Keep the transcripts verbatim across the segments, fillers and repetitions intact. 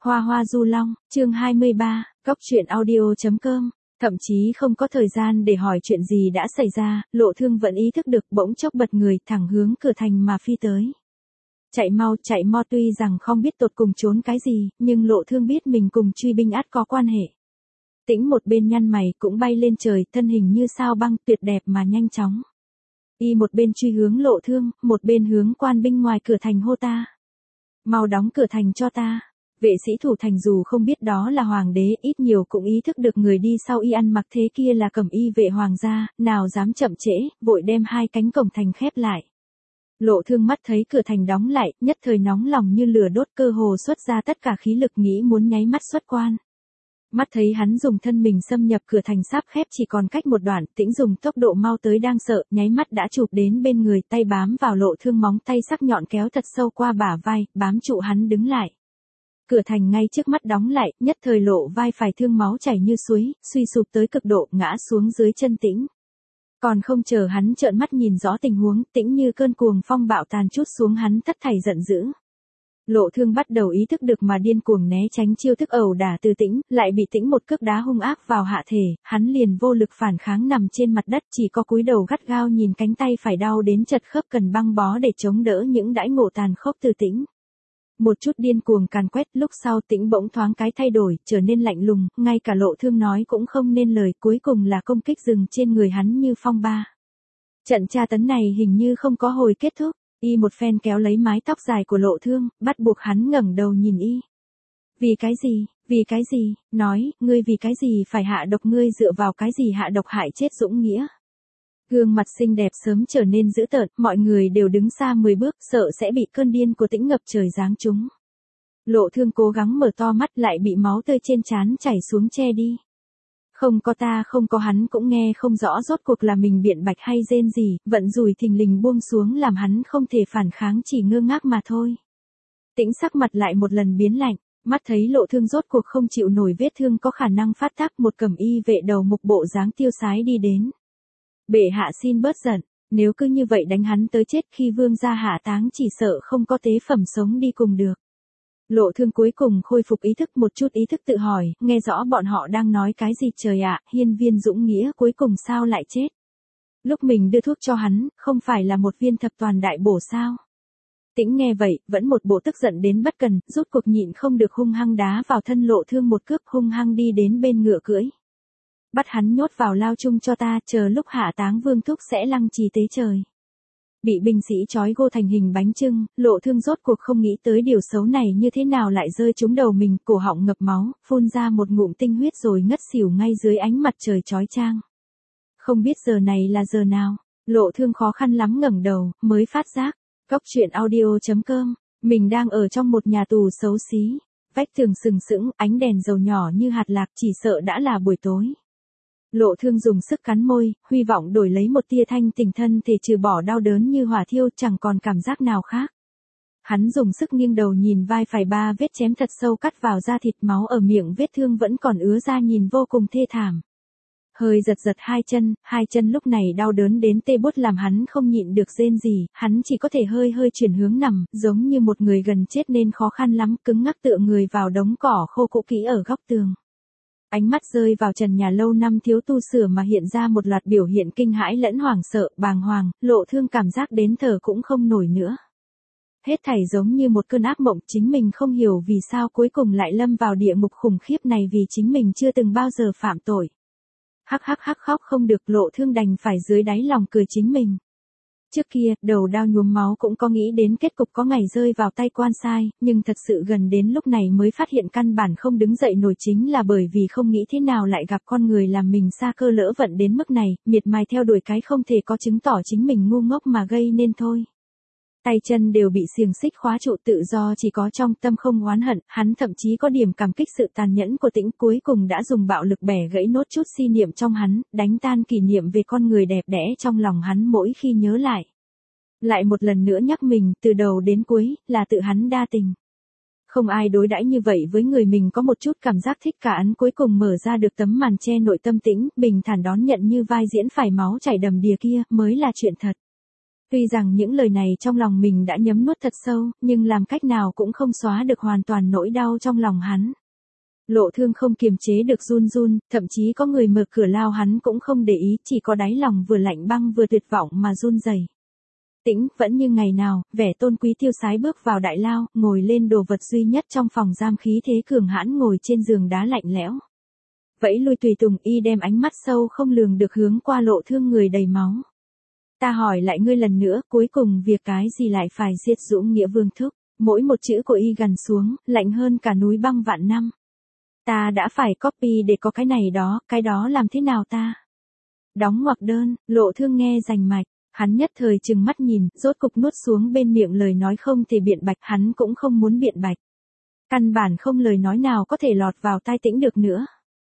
Hoa hoa du long, chương hai mươi ba, cóc truyện audio chấm com. Thậm chí không có thời gian để hỏi chuyện gì đã xảy ra, Lộ Thương vẫn ý thức được, bỗng chốc bật người thẳng hướng cửa thành mà phi tới. Chạy mau, chạy mau, tuy rằng không biết tột cùng trốn cái gì, nhưng Lộ Thương biết mình cùng truy binh ắt có quan hệ. Tĩnh một bên nhăn mày cũng bay lên trời, thân hình như sao băng, tuyệt đẹp mà nhanh chóng. Y một bên truy hướng Lộ Thương, một bên hướng quan binh ngoài cửa thành hô ta. Mau đóng cửa thành cho ta. Vệ sĩ thủ thành dù không biết đó là hoàng đế, ít nhiều cũng ý thức được người đi sau y ăn mặc thế kia là cẩm y vệ hoàng gia, nào dám chậm trễ, vội đem hai cánh cổng thành khép lại. Lộ Thương mắt thấy cửa thành đóng lại, nhất thời nóng lòng như lửa đốt, cơ hồ xuất ra tất cả khí lực nghĩ muốn nháy mắt xuất quan. Mắt thấy hắn dùng thân mình xâm nhập cửa thành sắp khép chỉ còn cách một đoạn, Tĩnh dùng tốc độ mau tới đang sợ, nháy mắt đã chụp đến bên người, tay bám vào Lộ Thương, móng tay sắc nhọn kéo thật sâu qua bả vai, bám trụ hắn đứng lại. Cửa thành ngay trước mắt đóng lại, nhất thời Lộ vai phải thương máu chảy như suối, suy sụp tới cực độ, ngã xuống dưới chân Tĩnh. Còn không chờ hắn trợn mắt nhìn rõ tình huống, Tĩnh như cơn cuồng phong bạo tàn trút xuống hắn, thất thảy giận dữ. Lộ Thương bắt đầu ý thức được mà điên cuồng né tránh chiêu thức ẩu đả từ Tĩnh, lại bị Tĩnh một cước đá hung ác vào hạ thể, hắn liền vô lực phản kháng nằm trên mặt đất, chỉ có cúi đầu gắt gao nhìn cánh tay phải đau đến chật khớp cần băng bó để chống đỡ những đãi ngộ tàn khốc từ Tĩnh. Một chút điên cuồng càn quét, lúc sau Tĩnh bỗng thoáng cái thay đổi, trở nên lạnh lùng, ngay cả Lộ Thương nói cũng không nên lời, cuối cùng là công kích dừng trên người hắn như phong ba. Trận tra tấn này hình như không có hồi kết thúc, y một phen kéo lấy mái tóc dài của Lộ Thương, bắt buộc hắn ngẩng đầu nhìn y. Vì cái gì, vì cái gì, nói, ngươi vì cái gì phải hạ độc, ngươi dựa vào cái gì hạ độc hại chết Dũng Nghĩa. Gương mặt xinh đẹp sớm trở nên dữ tợn, mọi người đều đứng xa mười bước, sợ sẽ bị cơn điên của Tĩnh ngập trời giáng trúng. Lộ Thương cố gắng mở to mắt, lại bị máu tươi trên trán chảy xuống che đi. Không có ta, không có hắn cũng nghe không rõ rốt cuộc là mình biện bạch hay rên gì, vận rủi thình lình buông xuống làm hắn không thể phản kháng, chỉ ngơ ngác mà thôi. Tĩnh sắc mặt lại một lần biến lạnh, mắt thấy Lộ Thương rốt cuộc không chịu nổi vết thương có khả năng phát tác, một cẩm y vệ đầu mục bộ dáng tiêu sái đi đến. Bệ hạ xin bớt giận, nếu cứ như vậy đánh hắn tới chết, khi vương gia hạ táng chỉ sợ không có tế phẩm sống đi cùng được. Lộ Thương cuối cùng khôi phục ý thức, một chút ý thức tự hỏi, nghe rõ bọn họ đang nói cái gì. Trời ạ, hiên viên Dũng Nghĩa cuối cùng sao lại chết? Lúc mình đưa thuốc cho hắn, không phải là một viên thập toàn đại bổ sao? Tĩnh nghe vậy, vẫn một bộ tức giận đến bất cần, rút cuộc nhịn không được hung hăng đá vào thân Lộ Thương một cước, hung hăng đi đến bên ngựa cưỡi. Bắt hắn nhốt vào lao chung cho ta, chờ lúc hạ táng vương thúc sẽ lăng trì tế trời. Bị binh sĩ trói gô thành hình bánh chưng, Lộ Thương rốt cuộc không nghĩ tới điều xấu này như thế nào lại rơi trúng đầu mình, cổ họng ngập máu, phun ra một ngụm tinh huyết rồi ngất xỉu ngay dưới ánh mặt trời chói chang. Không biết giờ này là giờ nào, Lộ Thương khó khăn lắm ngẩng đầu, mới phát giác, cóc truyện audio chấm com, mình đang ở trong một nhà tù xấu xí, vách tường sừng sững, ánh đèn dầu nhỏ như hạt lạc, chỉ sợ đã là buổi tối. Lộ Thương dùng sức cắn môi, hy vọng đổi lấy một tia thanh tỉnh, thân thể trừ bỏ đau đớn như hỏa thiêu, chẳng còn cảm giác nào khác. Hắn dùng sức nghiêng đầu nhìn vai phải, ba vết chém thật sâu cắt vào da thịt, máu ở miệng vết thương vẫn còn ứa ra, nhìn vô cùng thê thảm. Hơi giật giật hai chân, hai chân lúc này đau đớn đến tê bút làm hắn không nhịn được rên gì, hắn chỉ có thể hơi hơi chuyển hướng nằm, giống như một người gần chết nên khó khăn lắm, cứng ngắc tựa người vào đống cỏ khô cũ kỹ ở góc tường. Ánh mắt rơi vào trần nhà lâu năm thiếu tu sửa mà hiện ra một loạt biểu hiện kinh hãi lẫn hoảng sợ, bàng hoàng, Lộ Thương cảm giác đến thở cũng không nổi nữa. Hết thảy giống như một cơn ác mộng, chính mình không hiểu vì sao cuối cùng lại lâm vào địa ngục khủng khiếp này, vì chính mình chưa từng bao giờ phạm tội. Hắc hắc hắc, khóc không được, Lộ Thương đành phải dưới đáy lòng cười chính mình. Trước kia, đầu đao nhuốm máu cũng có nghĩ đến kết cục có ngày rơi vào tay quan sai, nhưng thật sự gần đến lúc này mới phát hiện căn bản không đứng dậy nổi, chính là bởi vì không nghĩ thế nào lại gặp con người làm mình sa cơ lỡ vận đến mức này, miệt mài theo đuổi cái không thể có, chứng tỏ chính mình ngu ngốc mà gây nên thôi. Tay chân đều bị xiềng xích khóa trụ, tự do chỉ có trong tâm không oán hận, hắn thậm chí có điểm cảm kích sự tàn nhẫn của Tĩnh, cuối cùng đã dùng bạo lực bẻ gãy nốt chút si niệm trong hắn, đánh tan kỷ niệm về con người đẹp đẽ trong lòng hắn mỗi khi nhớ lại. Lại một lần nữa nhắc mình, từ đầu đến cuối, là tự hắn đa tình. Không ai đối đãi như vậy với người mình có một chút cảm giác thích cả. Hắn cuối cùng mở ra được tấm màn che nội tâm Tĩnh, bình thản đón nhận như vai diễn phải máu chảy đầm đìa kia, mới là chuyện thật. Tuy rằng những lời này trong lòng mình đã nhấm nuốt thật sâu, nhưng làm cách nào cũng không xóa được hoàn toàn nỗi đau trong lòng hắn. Lộ Thương không kiềm chế được run run, thậm chí có người mở cửa lao hắn cũng không để ý, chỉ có đáy lòng vừa lạnh băng vừa tuyệt vọng mà run rẩy. Tĩnh vẫn như ngày nào, vẻ tôn quý tiêu sái bước vào đại lao, ngồi lên đồ vật duy nhất trong phòng giam, khí thế cường hãn ngồi trên giường đá lạnh lẽo. Vẫy lui tùy tùng, y đem ánh mắt sâu không lường được hướng qua Lộ Thương người đầy máu. Ta hỏi lại ngươi lần nữa, cuối cùng việc cái gì lại phải giết Dũng Nghĩa Vương thúc? Mỗi một chữ của y gằn xuống, lạnh hơn cả núi băng vạn năm. Ta đã phải copy để có cái này đó, cái đó làm thế nào ta? Đóng ngoặc đơn, Lộ Thương nghe rành mạch, hắn nhất thời trừng mắt nhìn, rốt cục nuốt xuống bên miệng lời nói không thể biện bạch, hắn cũng không muốn biện bạch. Căn bản không lời nói nào có thể lọt vào tai Tĩnh được nữa.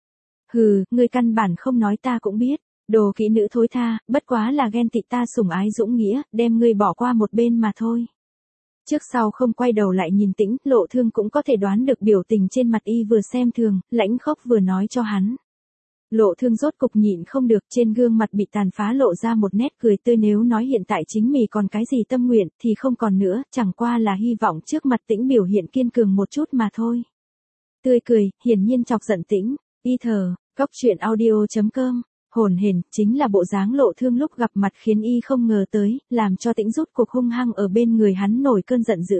Hừ, ngươi căn bản không nói ta cũng biết, đồ kỹ nữ thối tha, bất quá là ghen tị ta sủng ái Dũng Nghĩa, đem ngươi bỏ qua một bên mà thôi. Trước sau không quay đầu lại nhìn Tĩnh, Lộ Thương cũng có thể đoán được biểu tình trên mặt y vừa xem thường, lãnh khốc vừa nói cho hắn. Lộ Thương rốt cục nhịn không được, trên gương mặt bị tàn phá lộ ra một nét cười tươi, nếu nói hiện tại chính mình còn cái gì tâm nguyện thì không còn nữa, chẳng qua là hy vọng trước mặt Tĩnh biểu hiện kiên cường một chút mà thôi. Tươi cười, hiển nhiên chọc giận Tĩnh, y thờ, góc truyện audio chấm com. Hồn hển, chính là bộ dáng Lộ Thương lúc gặp mặt khiến y không ngờ tới, làm cho Tĩnh rút cuộc hung hăng ở bên người hắn nổi cơn giận dữ.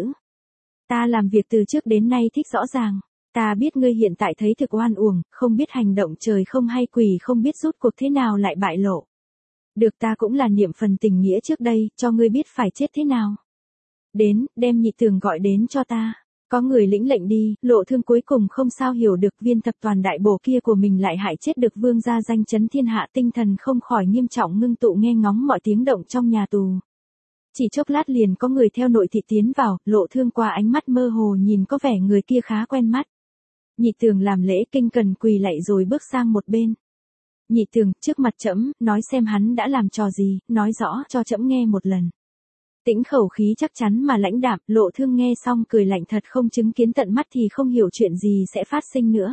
Ta làm việc từ trước đến nay thích rõ ràng, ta biết ngươi hiện tại thấy thực oan uổng, không biết hành động trời không hay quỷ không biết rút cuộc thế nào lại bại lộ. Được, ta cũng là niệm phần tình nghĩa trước đây, cho ngươi biết phải chết thế nào. Đến, đem Nhị Tường gọi đến cho ta. Có người lĩnh lệnh đi, Lộ Thương cuối cùng không sao hiểu được viên thập toàn đại bổ kia của mình lại hại chết được vương gia danh chấn thiên hạ, tinh thần không khỏi nghiêm trọng ngưng tụ nghe ngóng mọi tiếng động trong nhà tù. Chỉ chốc lát liền có người theo nội thị tiến vào, Lộ Thương qua ánh mắt mơ hồ nhìn có vẻ người kia khá quen mắt. Nhị Tường làm lễ kinh cần quỳ lạy rồi bước sang một bên. Nhị Tường, trước mặt trẫm, nói xem hắn đã làm trò gì, nói rõ cho trẫm nghe một lần. Tĩnh khẩu khí chắc chắn mà lãnh đạm, Lộ Thương nghe xong cười lạnh, thật không chứng kiến tận mắt thì không hiểu chuyện gì sẽ phát sinh nữa.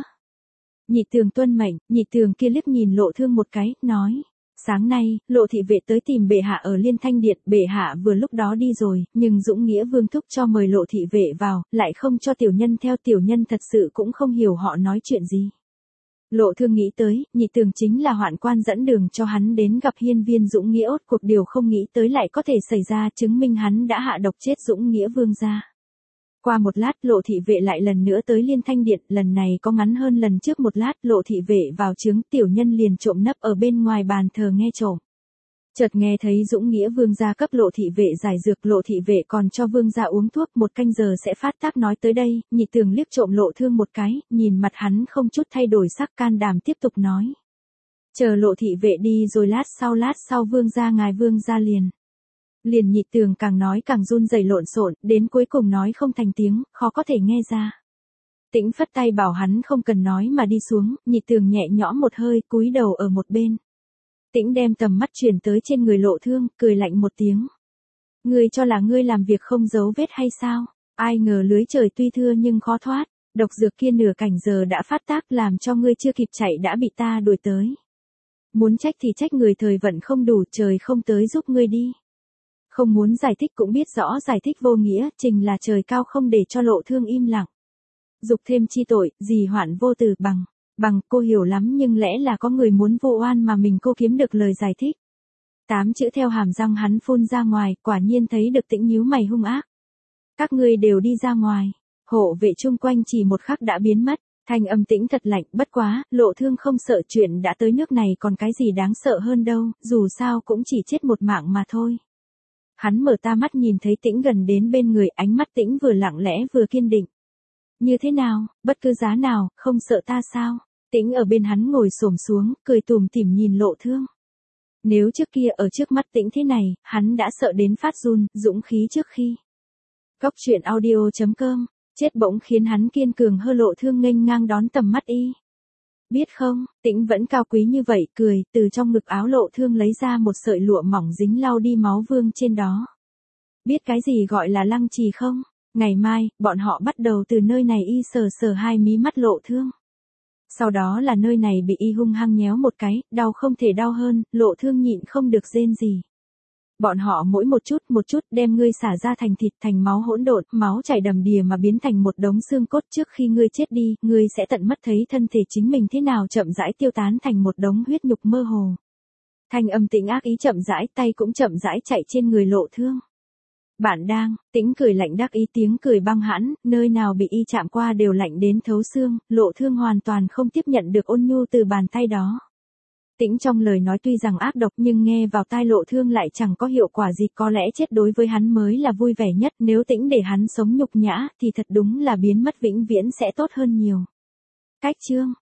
Nhị Tường tuân mệnh, Nhị Tường kia liếc nhìn Lộ Thương một cái, nói. Sáng nay, Lộ thị vệ tới tìm bệ hạ ở Liên Thanh Điện, bệ hạ vừa lúc đó đi rồi, nhưng Dũng Nghĩa Vương thúc cho mời Lộ thị vệ vào, lại không cho tiểu nhân theo, tiểu nhân thật sự cũng không hiểu họ nói chuyện gì. Lộ Thương nghĩ tới, Nhị Tường chính là hoạn quan dẫn đường cho hắn đến gặp hiên viên Dũng Nghĩa, ốt cuộc điều không nghĩ tới lại có thể xảy ra, chứng minh hắn đã hạ độc chết Dũng Nghĩa Vương gia. Qua một lát, Lộ thị vệ lại lần nữa tới Liên Thanh Điện, lần này có ngắn hơn lần trước một lát, Lộ thị vệ vào trướng, tiểu nhân liền trộm nấp ở bên ngoài bàn thờ nghe trộm. Chợt nghe thấy Dũng Nghĩa Vương gia cấp Lộ thị vệ giải dược, Lộ thị vệ còn cho Vương gia uống thuốc, một canh giờ sẽ phát tác. Nói tới đây, Nhị Tường liếc trộm Lộ Thương một cái, nhìn mặt hắn không chút thay đổi sắc, can đảm tiếp tục nói. Chờ Lộ thị vệ đi rồi lát sau lát sau Vương gia ngài Vương gia liền. Liền Nhị Tường càng nói càng run rẩy lộn xộn, đến cuối cùng nói không thành tiếng, khó có thể nghe ra. Tĩnh phất tay bảo hắn không cần nói mà đi xuống, Nhị Tường nhẹ nhõm một hơi, cúi đầu ở một bên. Tĩnh đem tầm mắt chuyển tới trên người Lộ Thương, cười lạnh một tiếng. Ngươi cho là ngươi làm việc không giấu vết hay sao? Ai ngờ lưới trời tuy thưa nhưng khó thoát, độc dược kia nửa cảnh giờ đã phát tác, làm cho ngươi chưa kịp chạy đã bị ta đuổi tới. Muốn trách thì trách người thời vận không đủ, trời không tới giúp ngươi đi. Không muốn giải thích cũng biết rõ giải thích vô nghĩa, trình là trời cao không để cho Lộ Thương im lặng. Dục thêm chi tội, gì hoạn vô từ bằng. Bằng, cô hiểu lắm, nhưng lẽ là có người muốn vu oan mà mình cô kiếm được lời giải thích. Tám chữ theo hàm răng hắn phun ra ngoài, quả nhiên thấy được Tĩnh nhíu mày hung ác. Các ngươi đều đi ra ngoài. Hộ vệ chung quanh chỉ một khắc đã biến mất, thanh âm Tĩnh thật lạnh, bất quá, Lộ Thương không sợ, chuyện đã tới nước này còn cái gì đáng sợ hơn đâu, dù sao cũng chỉ chết một mạng mà thôi. Hắn mở ta mắt nhìn thấy Tĩnh gần đến bên người, ánh mắt Tĩnh vừa lặng lẽ vừa kiên định. Như thế nào, bất cứ giá nào, không sợ ta sao? Tĩnh ở bên hắn ngồi xổm xuống, cười tủm tỉm nhìn Lộ Thương. Nếu trước kia ở trước mắt Tĩnh thế này, hắn đã sợ đến phát run, dũng khí trước khi. Góc truyện audio chấm com, chết bỗng khiến hắn kiên cường hơn. Lộ Thương nghênh ngang đón tầm mắt y. Biết không, Tĩnh vẫn cao quý như vậy, cười, từ trong ngực áo Lộ Thương lấy ra một sợi lụa mỏng dính lau đi máu vương trên đó. Biết cái gì gọi là lăng trì không? Ngày mai, bọn họ bắt đầu từ nơi này. Y sờ sờ hai mí mắt Lộ Thương. Sau đó là nơi này bị y hung hăng nhéo một cái, đau không thể đau hơn, Lộ Thương nhịn không được rên gì. Bọn họ mỗi một chút một chút đem ngươi xả ra thành thịt thành máu hỗn độn, máu chảy đầm đìa mà biến thành một đống xương cốt trước khi ngươi chết đi, ngươi sẽ tận mắt thấy thân thể chính mình thế nào chậm rãi tiêu tán thành một đống huyết nhục mơ hồ. Thanh âm Tĩnh ác ý chậm rãi, tay cũng chậm rãi chạy trên người Lộ Thương. Bạn đang, Tĩnh cười lạnh đắc ý tiếng cười băng hãn, nơi nào bị y chạm qua đều lạnh đến thấu xương, Lộ Thương hoàn toàn không tiếp nhận được ôn nhu từ bàn tay đó. Tĩnh trong lời nói tuy rằng ác độc nhưng nghe vào tai Lộ Thương lại chẳng có hiệu quả gì, có lẽ chết đối với hắn mới là vui vẻ nhất, nếu Tĩnh để hắn sống nhục nhã thì thật đúng là biến mất vĩnh viễn sẽ tốt hơn nhiều. Cách chương